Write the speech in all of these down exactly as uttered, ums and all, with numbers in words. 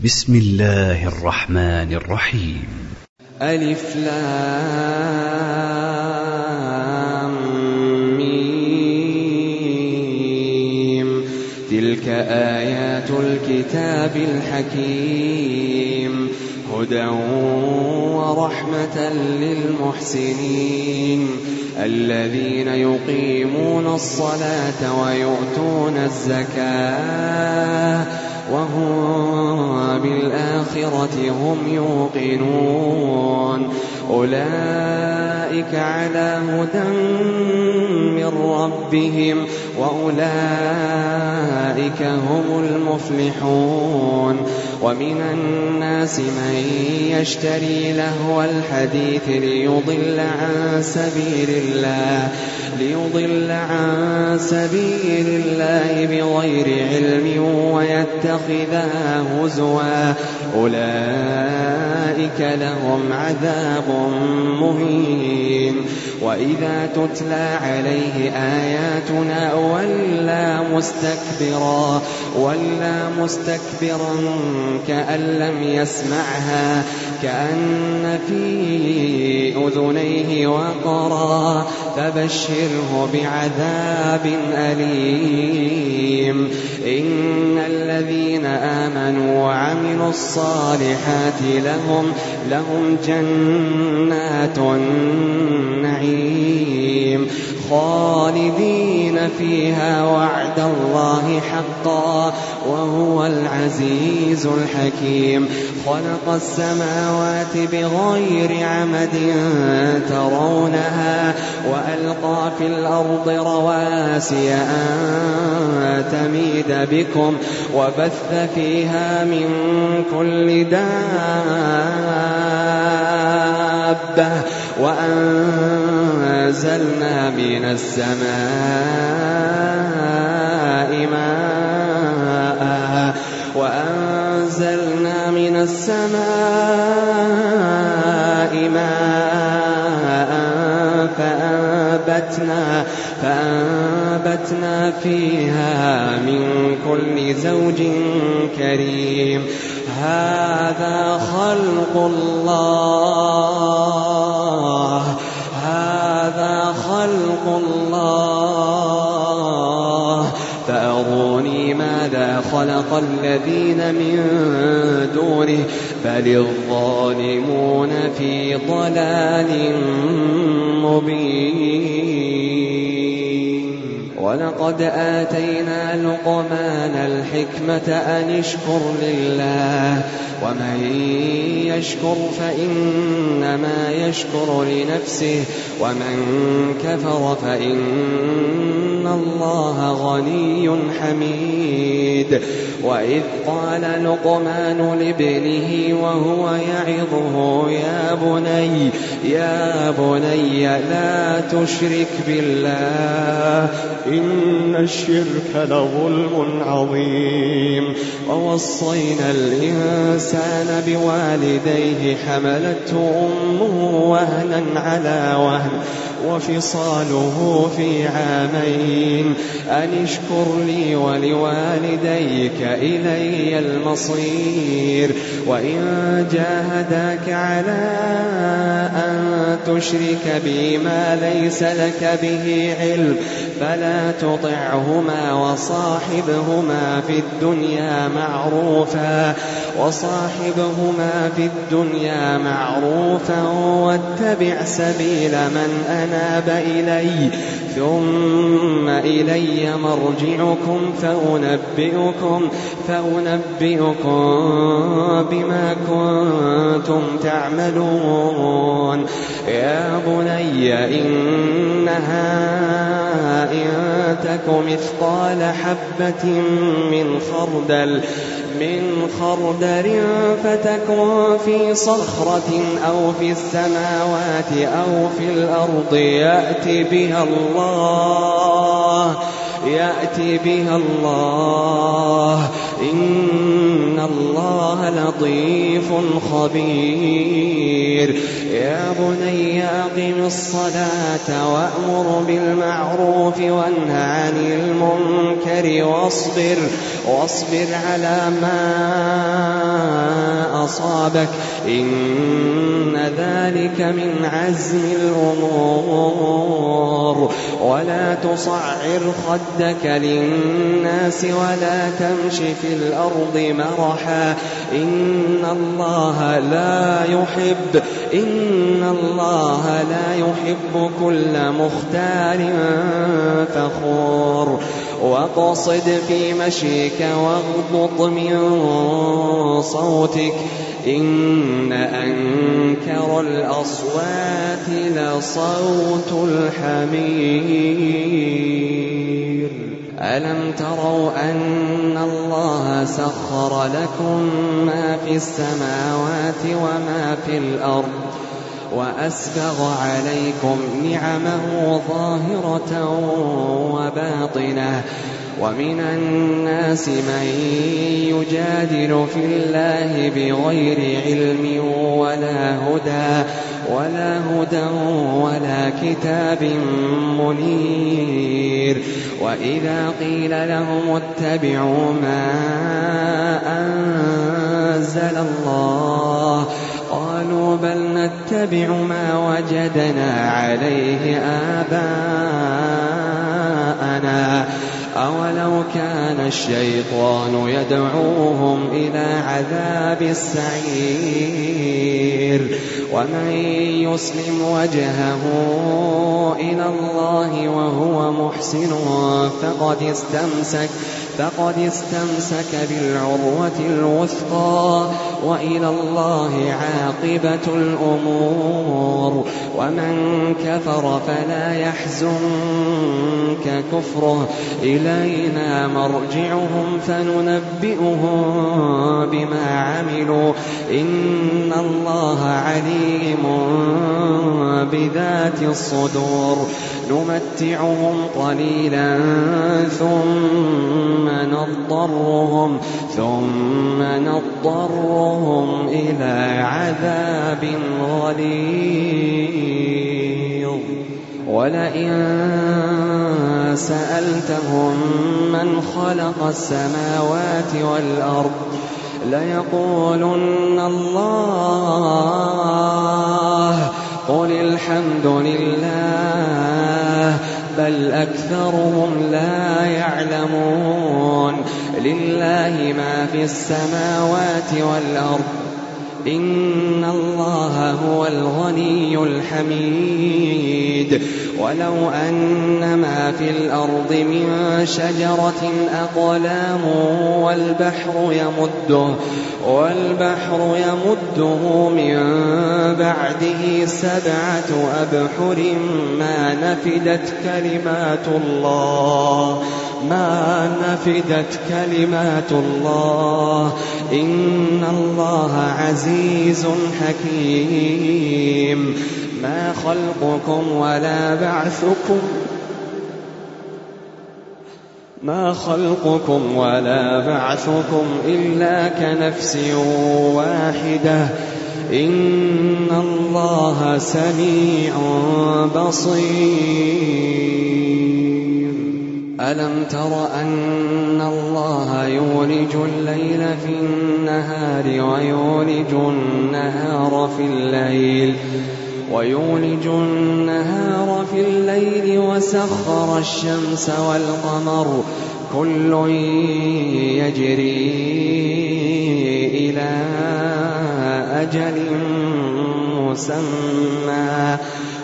بسم الله الرحمن الرحيم. ألف لام ميم. تلك آيات الكتاب الحكيم، هدى ورحمة للمحسنين الذين يقيمون الصلاة ويؤتون الزكاة وهم بالآخرة هم يوقنون. أولئك على هدى من ربهم وأولئك هم المفلحون. ومن الناس من يشتري لهو الحديث ليضل عن سبيل الله ليضل عن سبيل الله بغير علم ويتخذها هزوا، أولئك لهم عذاب مهين. وإذا تتلى عليه آياتنا ولى مستكبرا ولى مستكبرا كأن لم يسمعها كأن في أذنيه وقرا، فبشره بعذاب أليم. إن الذين آمنوا وعملوا الصالحات لهم لهم جنات النعيم خالدين فيها وعد الله حقا وهو العزيز الحكيم. خلق السماوات بغير عمد ترونها وألقى في الأرض رواسي أن تميد بكم وبث فيها من كل دابة وأنزلنا من السماء ماء وأنزلنا من السماء ماء فأنبتنا فأنبتنا فيها من كل زوج كريم. هذا خلق الله هذا خلق الله فأروني ماذا خلق الذين من دونه بل الظالمون في ضلال مبين. ولقد آتينا لقمان الحكمة أن اشكر لله ومن يشكر فإنما يشكر لنفسه ومن كفر فإن الله غني حميد. وإذ قال لقمان لابنه وهو يعظه يا بني يا بني لا تشرك بالله إن الشرك لظلم عظيم. ووصينا الإنسان بوالديه حملته أمه وهنا على وهن وفصاله في عامين أن اشكر لي ولوالديك إلي المصير. وإن جاهداك على أن تشرك بي ما ليس لك به علم فلا تطعهما وصاحبهما في الدنيا معروفا وصاحبهما في الدنيا معروفا واتبع سبيل من أناب إلي ثم إلي مرجعكم فأنبئكم فأنبئكم بما كنتم تعملون. يا بني إنها إن تك مثقال حبة من خردل من خردل فتكن في صخرة أو في السماوات أو في الأرض يأتي بها الله يأتي بها الله إن الله لطيف خبير. يا بني أقم الصلاة وأمر بالمعروف وانه عن المنكر واصبر واصبر على ما أصابك إن ذلك من عزم الأمور ولا تصعر خدك للناس ولا تمش في الأرض مرحا إن الله لا يحب إن الله لا يحب كل مختال فخور واقصد في مشيك واغضض من صوتك إن أنكر الأصوات لصوت الحمير ألم تروا أن الله سخر لكم ما في السماوات وما في الأرض وأسبغ عليكم نعمه ظاهرة وباطنة ومن الناس من يجادل في الله بغير علم ولا هدى ولا هدى ولا كتاب منير وإذا قيل لهم اتبعوا ما أنزل الله قالوا بل نتبع ما وجدنا عليه آباءنا أولو كان الشيطان يدعوهم إلى عذاب السعير ومن يسلم وجهه إلى الله وهو محسن فقد استمسك فقد استمسك بالعروة الوثقى وإلى الله عاقبة الأمور ومن كفر فلا يحزنك كفره إلينا مرجعهم فننبئهم بما عملوا إن الله عليم بذات الصدور نمتعهم قليلا ثم نضطرهم ثم نضطرهم إلى عذاب غليظ ولئن سألتهم من خلق السماوات والأرض ليقولن الله قل الحمد لله بل أكثرهم لا يعلمون لله ما في السماوات والأرض إن الله هو الغني الحميد ولو أن ما في الأرض من شجرة أقلام والبحر يمده والبحر يمده من بعده سبعة أبحر ما نفدت كلمات الله ما نفدت كلمات الله إن الله عزيز حكيم ما خلقكم ولا بعثكم ما خلقكم ولا بعثكم إلا كنفس واحدة إن الله سميع بصير ألم تر أن الله يولج الليل في النهار ويولج النهار في الليل ويولج النهار في الليل وسخر الشمس والقمر كل يجري إلى أجل مسمى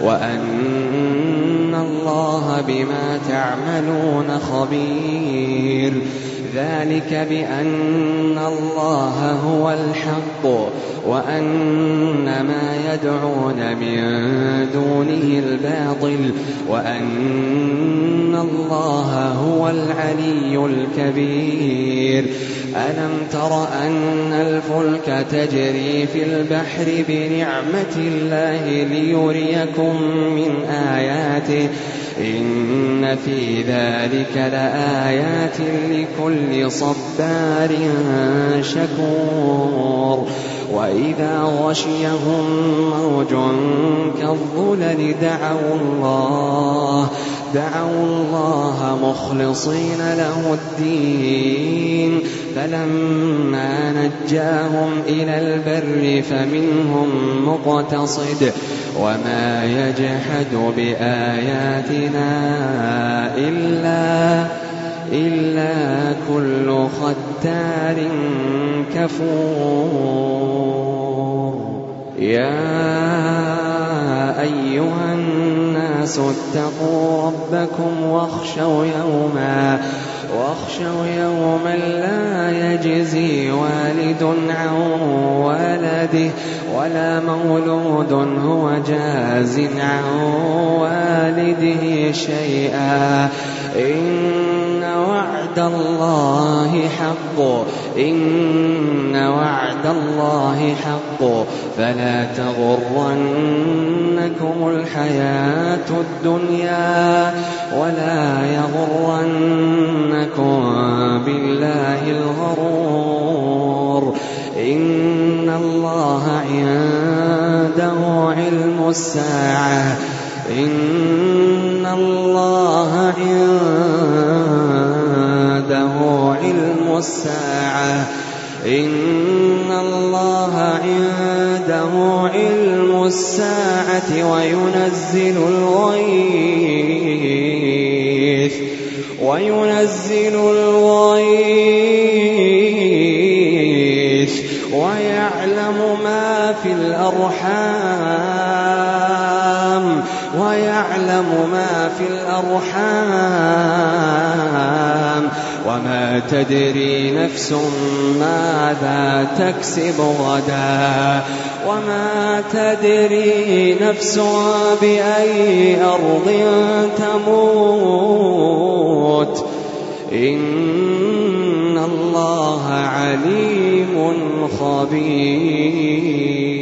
وأن الله بما تعملون خبير ذلك بأن الله هو الحق وأن ما يدعون من دونه الباطل وأن الله هو العلي الكبير ألم تر أن الفلك تجري في البحر بنعمة الله ليريكم من آياته إن في ذلك لآيات لكل صبار شكور وإذا غشيهم موج كالظلل دعوا الله دعوا الله مخلصين له الدين فلما نجاهم إلى البر فمنهم مقتصد وما يجحد بآياتنا إلا إلا كل ختار كفور. يا أيها الناس اتقوا ربكم واخشوا يوما واخشوا يوما لا يجزي والد عن ولده ولا مولود هو جاز عن والده شيئا إن وعد الله حق إن وعد الله حق فلا تغرنكم الحياة الدنيا ولا يغرنكم بالله الغرور. إن الله عنده علم الساعة إن الله عنده علم الساعة إن الله عنده علم الساعة وينزل الغيث وينزل الغيث ويعلم ما في الأرحام ويعلم ما في الأرحام وما تدري نفس ماذا تكسب غدا وما تدري نفس بأي أرض تموت إن الله عليم خبير.